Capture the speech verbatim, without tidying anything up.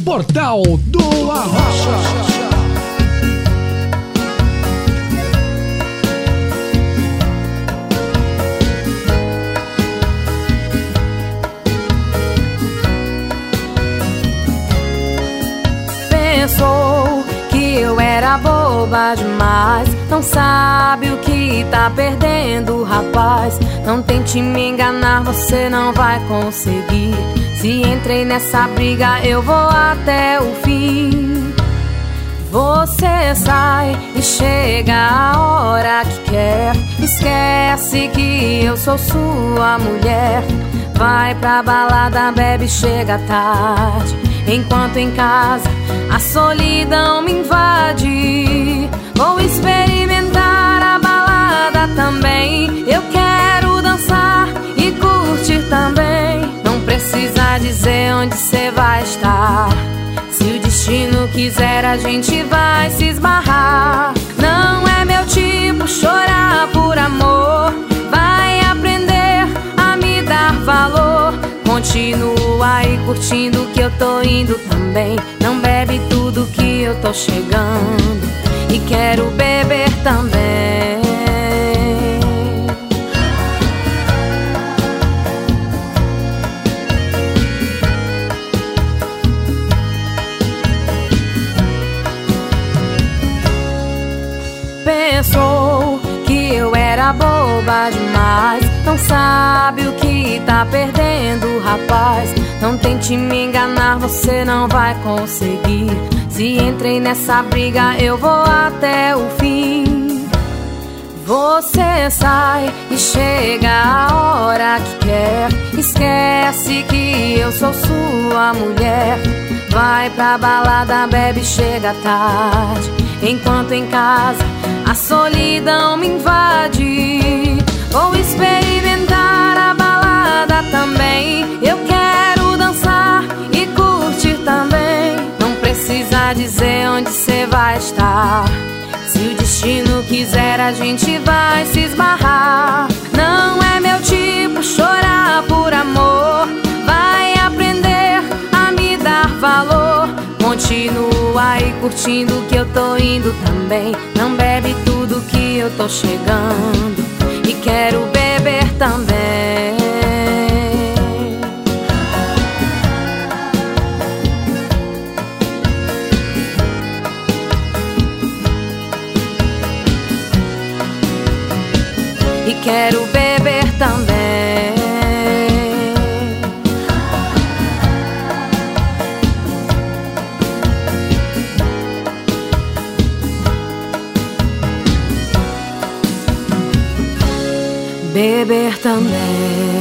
Portal do Arrocha. Pensou que eu era boba demais, não sabe o que tá perdendo, rapaz. Não tente me enganar, você não vai conseguir. Se entrei nessa briga, eu vou até o fim. Você sai e chega a hora que quer, esquece que eu sou sua mulher. Vai pra balada, bebe, chega tarde, enquanto em casa a solidão me invade. Vou experimentar a balada também, eu quero dançar e curtir também. Não precisa dizer onde cê vai estar, se o destino quiser a gente vai se esbarrar. Não é meu tipo chorar por amor, vai aprender a me dar valor. Continua aí curtindo que eu tô indo também. Não bebe tudo que eu tô chegando e quero beber também. Pensou que eu era boba demais, não sabe o que tá perdendo, rapaz. Não tente me enganar, você não vai conseguir. Se entrei nessa briga, eu vou até o fim. Você sai e chega a hora que quer, esquece que eu sou sua mulher. Vai pra balada, bebe, chega tarde, enquanto em casa a solidão me invade. Vou experimentar a balada também, eu quero dançar e curtir também. Não precisa dizer onde cê vai estar, se o destino quiser a gente vai se esbarrar. Não é meu tipo chorar por amor, vai aprender a me dar valor. Continua aí curtindo que eu tô indo também. Não bebe tudo que eu tô chegando e quero beber também. E quero beber também. Beber também.